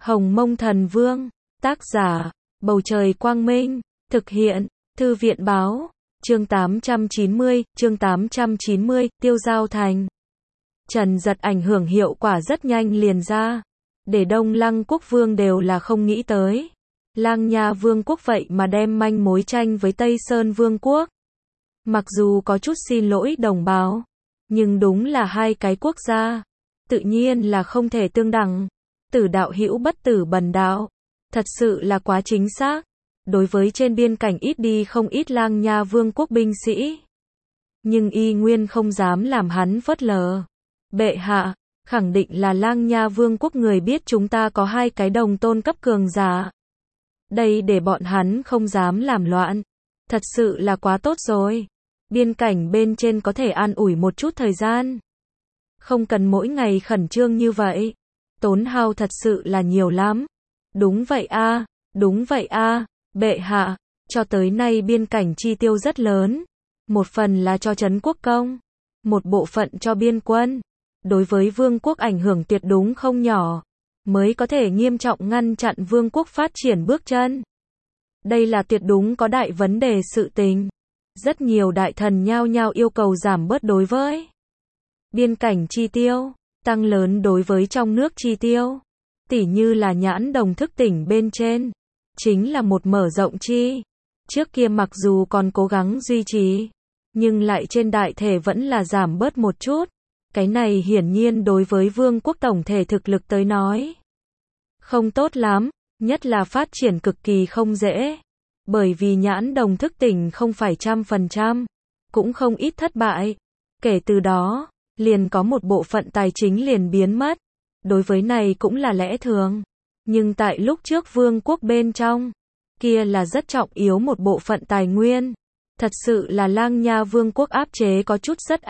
Hồng Mông Thần Vương, tác giả, Bầu Trời Quang Minh, thực hiện, Thư viện Báo, chương 890, Tiêu Giao Thành. Trần Dật ảnh hưởng hiệu quả rất nhanh liền ra, để Đông Lăng Quốc Vương đều là không nghĩ tới. Lang Nha Vương quốc vậy mà đem manh mối tranh với Tây Sơn Vương quốc. Mặc dù có chút xin lỗi đồng bào, nhưng đúng là hai cái quốc gia, tự nhiên là không thể tương đẳng. Tử đạo hữu bất tử bần đạo, thật sự là quá chính xác. Đối với trên biên cảnh ít đi không ít Lang Nha Vương quốc binh sĩ, nhưng y nguyên không dám làm hắn phớt lờ. Bệ hạ, khẳng định là Lang Nha Vương quốc người biết chúng ta có hai cái đồng tôn cấp cường giả. Đây để bọn hắn không dám làm loạn. Thật sự là quá tốt rồi. Biên cảnh bên trên có thể an ủi một chút thời gian. Không cần mỗi ngày khẩn trương như vậy. Tốn hao thật sự là nhiều lắm. Đúng vậy a, đúng vậy a, bệ hạ, cho tới nay biên cảnh chi tiêu rất lớn. Một phần là cho trấn quốc công, một bộ phận cho biên quân. Đối với vương quốc ảnh hưởng tuyệt đúng không nhỏ, mới có thể nghiêm trọng ngăn chặn vương quốc phát triển bước chân. Đây là tuyệt đúng có đại vấn đề sự tình. Rất nhiều đại thần nhao nhao yêu cầu giảm bớt đối với biên cảnh chi tiêu, tăng lớn đối với trong nước chi tiêu. Tỉ như là Nhãn Đồng thức tỉnh bên trên, chính là một mở rộng chi. Trước kia mặc dù còn cố gắng duy trì, nhưng lại trên đại thể vẫn là giảm bớt một chút. Cái này hiển nhiên đối với vương quốc tổng thể thực lực tới nói không tốt lắm, nhất là phát triển cực kỳ không dễ. Bởi vì Nhãn Đồng thức tỉnh không phải 100%, cũng không ít thất bại. Kể từ đó, liền có một bộ phận tài chính liền biến mất. Đối với này cũng là lẽ thường. Nhưng tại lúc trước vương quốc bên trong, kia là rất trọng yếu một bộ phận tài nguyên. Thật sự là Lang Nha Vương quốc áp chế có chút rất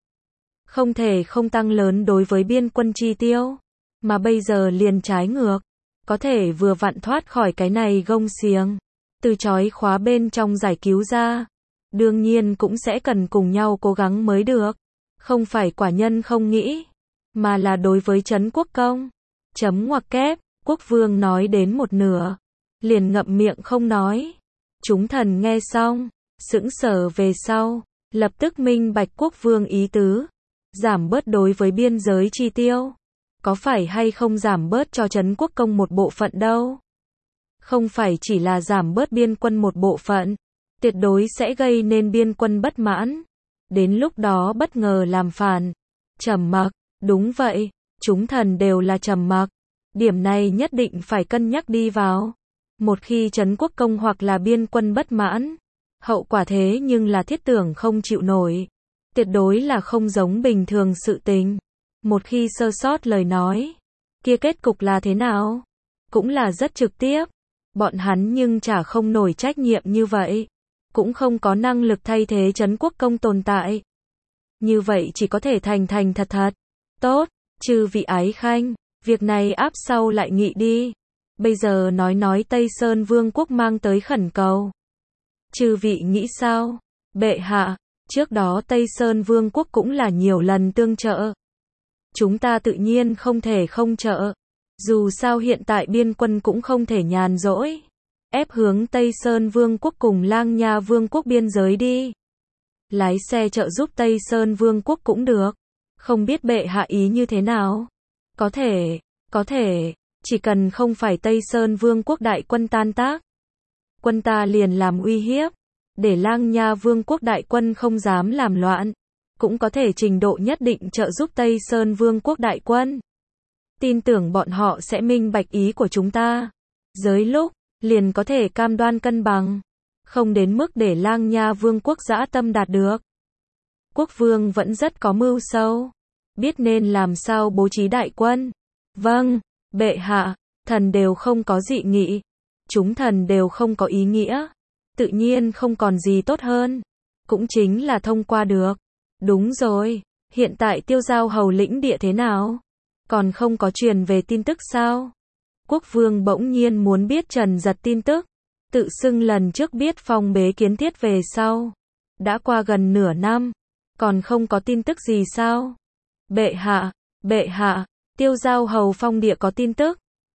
không thể không tăng lớn đối với biên quân chi tiêu. Mà bây giờ liền trái ngược. Có thể vừa vặn thoát khỏi cái này gông xiềng. Từ chói khóa bên trong giải cứu ra. Đương nhiên cũng sẽ cần cùng nhau cố gắng mới được. Không phải quả nhân không nghĩ, mà là đối với trấn quốc công. Chấm ngoặc kép, quốc vương nói đến một nửa, liền ngậm miệng không nói. Chúng thần nghe xong, sững sờ về sau, lập tức minh bạch quốc vương ý tứ. Giảm bớt đối với biên giới chi tiêu. Có phải hay không giảm bớt cho trấn quốc công một bộ phận đâu? Không phải chỉ là giảm bớt biên quân một bộ phận, tuyệt đối sẽ gây nên biên quân bất mãn. Đến lúc đó bất ngờ làm phản. Trầm mặc, đúng vậy, chúng thần đều là trầm mặc. Điểm này nhất định phải cân nhắc đi vào. Một khi trấn quốc công hoặc là biên quân bất mãn, hậu quả thế nhưng là thiết tưởng không chịu nổi. Tuyệt đối là không giống bình thường sự tình. Một khi sơ sót lời nói, kia kết cục là thế nào? Cũng là rất trực tiếp. Bọn hắn nhưng chả không nổi trách nhiệm như vậy. Cũng không có năng lực thay thế trấn quốc công tồn tại. Như vậy chỉ có thể thành thật thật. Tốt, chư vị ái khanh, việc này áp sau lại nghị đi. Bây giờ nói Tây Sơn Vương quốc mang tới khẩn cầu. Chư vị nghĩ sao? Bệ hạ, trước đó Tây Sơn Vương quốc cũng là nhiều lần tương trợ. Chúng ta tự nhiên không thể không trợ. Dù sao hiện tại biên quân cũng không thể nhàn rỗi. Ép hướng Tây Sơn Vương quốc cùng Lang Nha Vương quốc biên giới đi. Lái xe trợ giúp Tây Sơn Vương quốc cũng được. Không biết bệ hạ ý như thế nào? Có thể, chỉ cần không phải Tây Sơn Vương quốc đại quân tan tác. Quân ta liền làm uy hiếp, để Lang Nha Vương quốc đại quân không dám làm loạn. Cũng có thể trình độ nhất định trợ giúp Tây Sơn Vương quốc đại quân. Tin tưởng bọn họ sẽ minh bạch ý của chúng ta. Giới lúc, liền có thể cam đoan cân bằng. Không đến mức để Lang Nha Vương quốc dã tâm đạt được. Quốc vương vẫn rất có mưu sâu. Biết nên làm sao bố trí đại quân. Vâng, bệ hạ, thần đều không có dị nghị. Chúng thần đều không có ý nghĩa. Tự nhiên không còn gì tốt hơn. Cũng chính là thông qua được. Đúng rồi, hiện tại Tiêu Giao hầu lĩnh địa thế nào? Còn không có truyền về tin tức sao? Quốc vương bỗng nhiên muốn biết Trần Dật tin tức. Tự xưng lần trước biết phong bế kiến thiết về sau. Đã qua gần nửa năm. Còn không có tin tức gì sao? Bệ hạ, Tiêu Giao hầu phong địa có tin tức.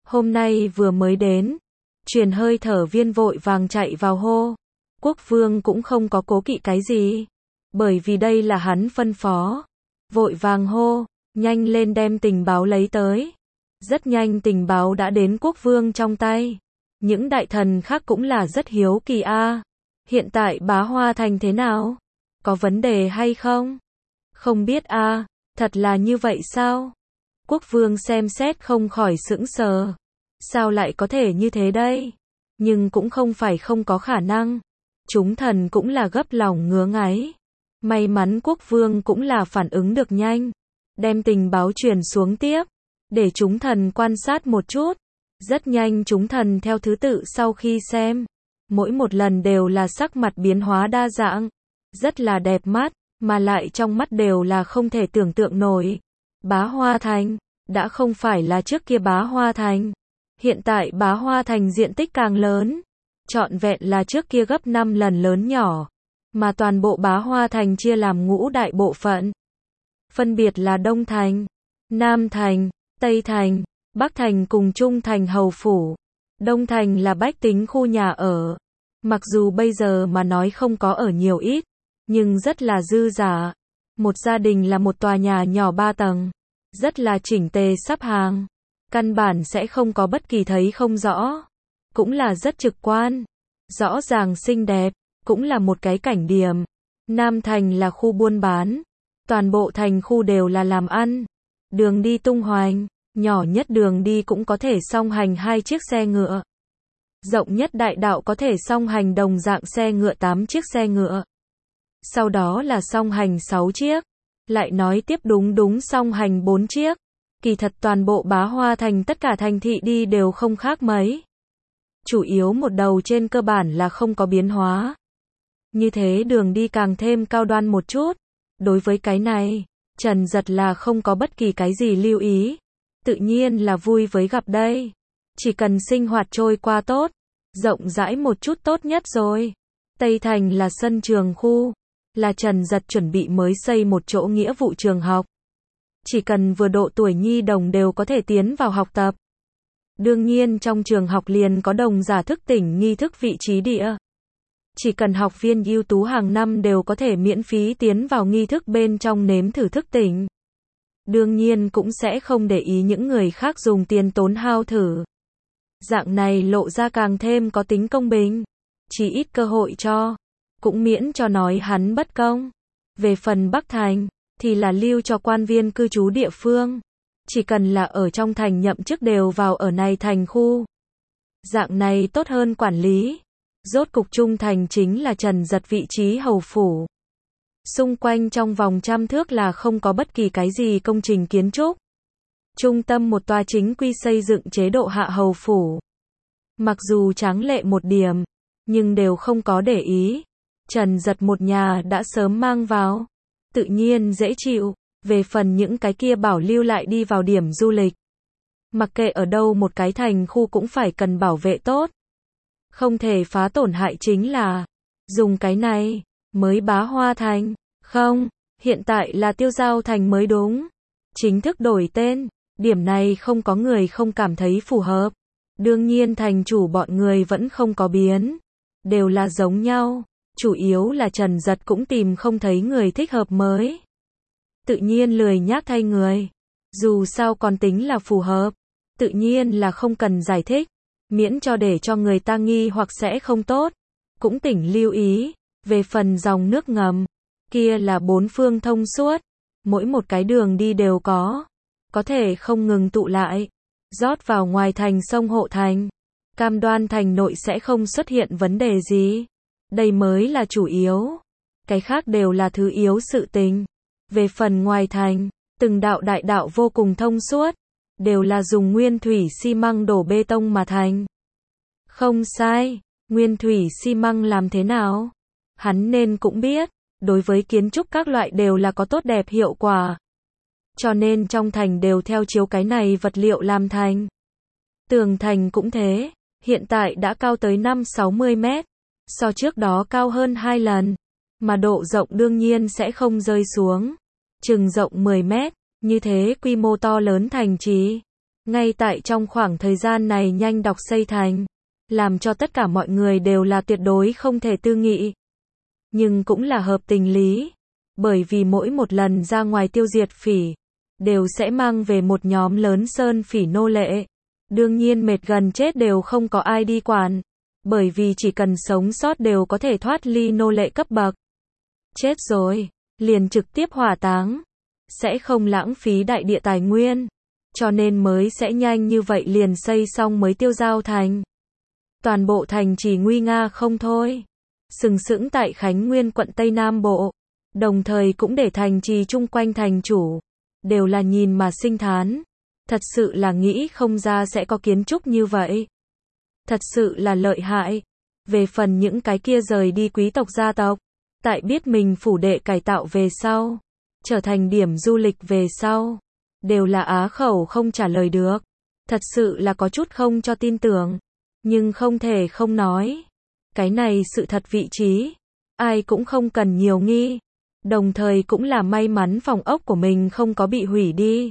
Hôm nay vừa mới đến, truyền hơi thở Viên vội vàng chạy vào hô. Quốc vương cũng không có cố kỵ cái gì, bởi vì đây là hắn phân phó. Vội vàng hô, nhanh lên đem tình báo lấy tới. Rất nhanh tình báo đã đến quốc vương trong tay. Những đại thần khác cũng là rất hiếu kỳ a. Hiện tại Bá Hoa Thành thế nào? Có vấn đề hay không? Không biết a, thật là như vậy sao? Quốc vương xem xét không khỏi sững sờ. Sao lại có thể như thế đây? Nhưng cũng không phải không có khả năng. Chúng thần cũng là gấp lòng ngứa ngáy. May mắn quốc vương cũng là phản ứng được nhanh. Đem tình báo truyền xuống tiếp. Để chúng thần quan sát một chút. Rất nhanh chúng thần theo thứ tự sau khi xem. Mỗi một lần đều là sắc mặt biến hóa đa dạng. Rất là đẹp mắt, mà lại trong mắt đều là không thể tưởng tượng nổi. Bá Hoa Thành, đã không phải là trước kia Bá Hoa Thành. Hiện tại Bá Hoa Thành diện tích càng lớn. Trọn vẹn là trước kia gấp 5 lần lớn nhỏ. Mà toàn bộ Bá Hoa Thành chia làm ngũ đại bộ phận. Phân biệt là Đông Thành, Nam Thành, Tây Thành, Bắc Thành cùng Trung Thành hầu phủ. Đông Thành là bách tính khu nhà ở. Mặc dù bây giờ mà nói không có ở nhiều ít, nhưng rất là dư dả. Một gia đình là một tòa nhà nhỏ 3 tầng. Rất là chỉnh tề sắp hàng. Căn bản sẽ không có bất kỳ thấy không rõ. Cũng là rất trực quan. Rõ ràng xinh đẹp. Cũng là một cái cảnh điểm. Nam Thành là khu buôn bán. Toàn bộ thành khu đều là làm ăn. Đường đi tung hoành. Nhỏ nhất đường đi cũng có thể song hành 2 chiếc xe ngựa. Rộng nhất đại đạo có thể song hành đồng dạng xe ngựa 8 chiếc xe ngựa. Sau đó là song hành 6 chiếc. Lại nói tiếp đúng song hành 4 chiếc. Kỳ thật toàn bộ Bá Hoa Thành tất cả thành thị đi đều không khác mấy. Chủ yếu một đầu trên cơ bản là không có biến hóa. Như thế đường đi càng thêm cao đoan một chút. Đối với cái này, Trần Giật là không có bất kỳ cái gì lưu ý. Tự nhiên là vui với gặp đây. Chỉ cần sinh hoạt trôi qua tốt, rộng rãi một chút tốt nhất rồi. Tây Thành là sân trường khu, là Trần Giật chuẩn bị mới xây một chỗ nghĩa vụ trường học. Chỉ cần vừa độ tuổi nhi đồng đều có thể tiến vào học tập. Đương nhiên trong trường học liền có đồng giả thức tỉnh nghi thức vị trí địa. Chỉ cần học viên ưu tú hàng năm đều có thể miễn phí tiến vào nghi thức bên trong nếm thử thức tỉnh. Đương nhiên cũng sẽ không để ý những người khác dùng tiền tốn hao thử. Dạng này lộ ra càng thêm có tính công bình. Chỉ ít cơ hội cho. Cũng miễn cho nói hắn bất công. Về phần Bắc Thành, thì là lưu cho quan viên cư trú địa phương. Chỉ cần là ở trong thành nhậm chức đều vào ở này thành khu. Dạng này tốt hơn quản lý. Rốt cục Trung Thành chính là Trần Giật vị trí hầu phủ. Xung quanh trong vòng 100 thước là không có bất kỳ cái gì công trình kiến trúc. Trung tâm một tòa chính quy xây dựng chế độ hạ hầu phủ. Mặc dù tráng lệ một điểm, nhưng đều không có để ý. Trần Giật một nhà đã sớm mang vào. Tự nhiên dễ chịu. Về phần những cái kia bảo lưu lại đi vào điểm du lịch. Mặc kệ ở đâu một cái thành khu cũng phải cần bảo vệ tốt. Không thể phá tổn hại chính là dùng cái này mới Bá Hoa Thành. Không, hiện tại là Tiêu Giao Thành mới đúng. Chính thức đổi tên. Điểm này không có người không cảm thấy phù hợp. Đương nhiên thành chủ bọn người vẫn không có biến. Đều là giống nhau. Chủ yếu là Trần Giật cũng tìm không thấy người thích hợp mới. Tự nhiên lười nhác thay người. Dù sao còn tính là phù hợp. Tự nhiên là không cần giải thích. Miễn cho để cho người ta nghi hoặc sẽ không tốt. Cũng tỉnh lưu ý. Về phần dòng nước ngầm. Kia là 4 phương thông suốt. Mỗi một cái đường đi đều có. Có thể không ngừng tụ lại. Rót vào ngoài thành sông Hộ Thành. Cam đoan thành nội sẽ không xuất hiện vấn đề gì. Đây mới là chủ yếu. Cái khác đều là thứ yếu sự tình. Về phần ngoài thành, từng đạo đại đạo vô cùng thông suốt. Đều là dùng nguyên thủy xi măng đổ bê tông mà thành. Không sai. Nguyên thủy xi măng làm thế nào? Hắn nên cũng biết. Đối với kiến trúc các loại đều là có tốt đẹp hiệu quả. Cho nên trong thành đều theo chiếu cái này vật liệu làm thành. Tường thành cũng thế. Hiện tại đã cao tới 5-60 mét. So trước đó cao hơn 2 lần. Mà độ rộng đương nhiên sẽ không rơi xuống. Chừng rộng 10 mét. Như thế quy mô to lớn thành trì. Ngay tại trong khoảng thời gian này nhanh đọc xây thành, làm cho tất cả mọi người đều là tuyệt đối không thể tư nghị. Nhưng cũng là hợp tình lý, bởi vì mỗi một lần ra ngoài tiêu diệt phỉ, đều sẽ mang về một nhóm lớn sơn phỉ nô lệ. Đương nhiên mệt gần chết đều không có ai đi quản, bởi vì chỉ cần sống sót đều có thể thoát ly nô lệ cấp bậc. Chết rồi, liền trực tiếp hỏa táng, sẽ không lãng phí đại địa tài nguyên, cho nên mới sẽ nhanh như vậy liền xây xong mới tiêu giao thành. Toàn bộ thành chỉ nguy nga không thôi, sừng sững tại Khánh Nguyên quận Tây Nam Bộ, đồng thời cũng để thành trì chung quanh thành chủ, đều là nhìn mà sinh thán. Thật sự là nghĩ không ra sẽ có kiến trúc như vậy. Thật sự là lợi hại. Về phần những cái kia rời đi quý tộc gia tộc, tại biết mình phủ đệ cải tạo về sau, trở thành điểm du lịch về sau, đều là á khẩu không trả lời được. Thật sự là có chút không cho tin tưởng, nhưng không thể không nói. Cái này sự thật vị trí, ai cũng không cần nhiều nghi. Đồng thời cũng là may mắn phòng ốc của mình không có bị hủy đi.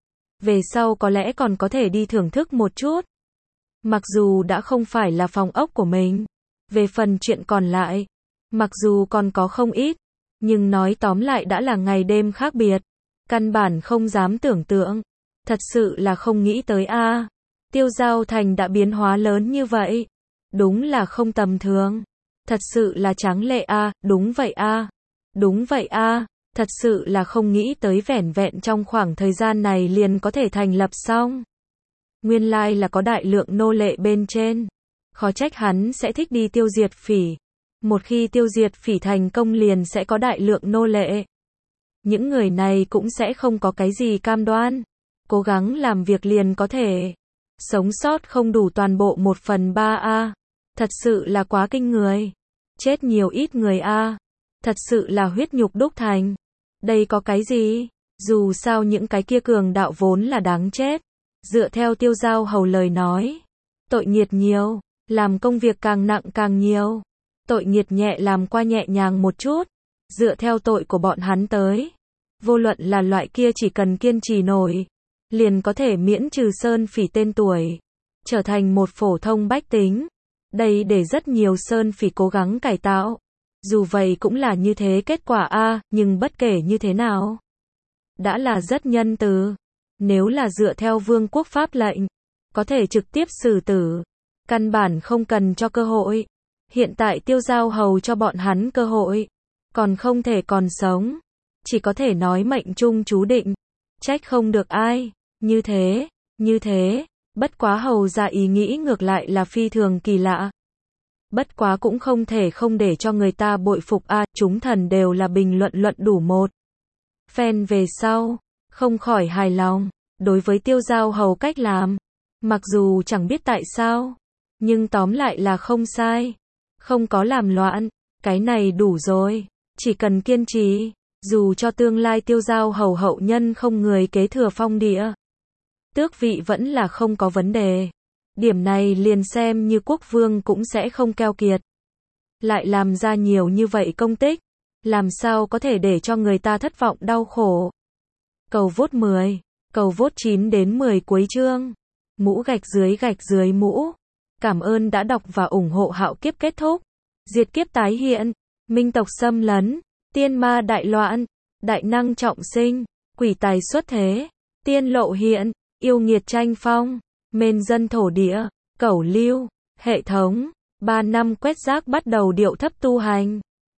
Về sau có lẽ còn có thể đi thưởng thức một chút. Mặc dù đã không phải là phòng ốc của mình. Về phần chuyện còn lại, mặc dù còn có không ít, nhưng nói tóm lại đã là ngày đêm khác biệt. Căn bản không dám tưởng tượng. Thật sự là không nghĩ tới a. Tiêu giao thành đã biến hóa lớn như vậy. Đúng là không tầm thường. Thật sự là tráng lệ a, đúng vậy a. Đúng vậy a, thật sự là không nghĩ tới vẻn vẹn trong khoảng thời gian này liền có thể thành lập xong. Nguyên lai là có đại lượng nô lệ bên trên. Khó trách hắn sẽ thích đi tiêu diệt phỉ. Một khi tiêu diệt phỉ thành công liền sẽ có đại lượng nô lệ. Những người này cũng sẽ không có cái gì cam đoan. Cố gắng làm việc liền có thể. Sống sót không đủ toàn bộ 1/3 a. Thật sự là quá kinh người. Chết nhiều ít người a. Thật sự là huyết nhục đúc thành. Đây có cái gì? Dù sao những cái kia cường đạo vốn là đáng chết. Dựa theo Tiêu Giao Hầu lời nói. Tội nghiệt nhiều, làm công việc càng nặng càng nhiều. Tội nghiệt nhẹ làm qua nhẹ nhàng một chút. Dựa theo tội của bọn hắn tới. Vô luận là loại kia chỉ cần kiên trì nổi, liền có thể miễn trừ sơn phỉ tên tuổi. Trở thành một phổ thông bách tính. Đây để rất nhiều sơn phỉ cố gắng cải tạo. Dù vậy cũng là như thế kết quả a, nhưng bất kể như thế nào, đã là rất nhân từ. Nếu là dựa theo vương quốc pháp lệnh, có thể trực tiếp xử tử, căn bản không cần cho cơ hội. Hiện tại Tiêu Giao Hầu cho bọn hắn cơ hội, còn không thể còn sống, chỉ có thể nói mệnh trung chú định, trách không được ai. Như thế, bất quá hầu ra ý nghĩ ngược lại là phi thường kỳ lạ. Bất quá cũng không thể không để cho người ta bội phục a, chúng thần đều là bình luận đủ một phen về sau, không khỏi hài lòng, đối với Tiêu Giao Hầu cách làm, mặc dù chẳng biết tại sao, nhưng tóm lại là không sai, không có làm loạn, cái này đủ rồi, chỉ cần kiên trì, dù cho tương lai Tiêu Giao Hầu hậu nhân không người kế thừa phong địa, tước vị vẫn là không có vấn đề. Điểm này liền xem như quốc vương cũng sẽ không keo kiệt. Lại làm ra nhiều như vậy công tích, làm sao có thể để cho người ta thất vọng đau khổ. Cầu vote 10, cầu vote 9 đến 10 cuối chương. Mũ gạch dưới mũ. Cảm ơn đã đọc và ủng hộ Hạo Kiếp kết thúc. Diệt kiếp tái hiện, minh tộc xâm lấn, tiên ma đại loạn, đại năng trọng sinh, quỷ tài xuất thế, tiên lộ hiện, yêu nghiệt tranh phong. Mên dân thổ địa, cẩu lưu, hệ thống, 3 năm quét rác bắt đầu điệu thấp tu hành.